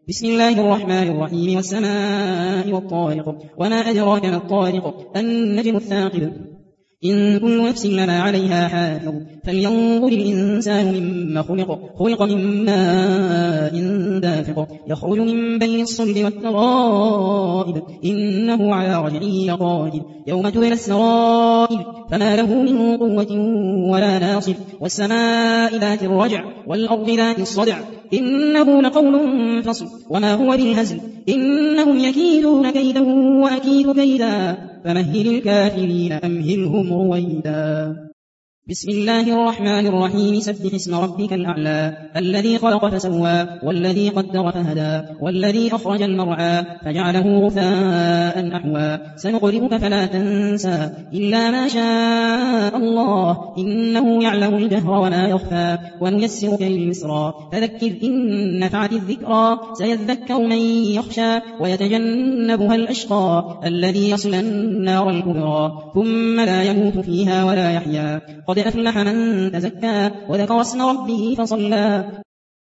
بسم الله الرحمن الرحيم والسماء والطارق وما أدراك ما الطارق النجم الثاقب إن كل نفس لما عليها حافظ فلينظر الإنسان مما خلق من ماء دافق يخرج من بين الصلب والترائب إنه على رجعه لقادر يوم تبلى السرائر فما له من قوة ولا ناصر والسماء ذات الرجع والأرض ذات الصدع إنه لقول فصل وما هو بالهزل إنهم يكيدون كيدا وأكيد كيدا فمهل الكافرين أمهلهم رويدا بسم الله الرحمن الرحيم سبح اسم ربك الأعلى الذي خلق فسوى والذي قدر فهدى والذي أخرج المرعى فجعله غثاء أحوى سنقرئك فلا تنسى إلا ما شاء الله إنه يعلم الجهر وما يخفى ونيسرك لليسرى فذكر إن نفعت الذكرى سيذكر من يخشى ويتجنبها الأشقى الذي يصلى النار الكبرى ثم لا يموت فيها ولا يحيا قد أفلح من تزكى وذكر اسم ربه فصلى